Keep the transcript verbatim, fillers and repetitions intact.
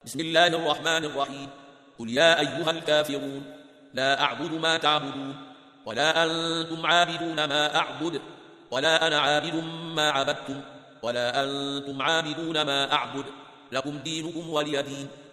بسم الله الرحمن الرحيم قل يا أيها الكافرون لا أعبد ما تعبدون ولا أنتم عابدون ما أعبد ولا أنا عابد ما عبدتم ولا أنتم عابدون ما أعبد لكم دينكم ولي دين.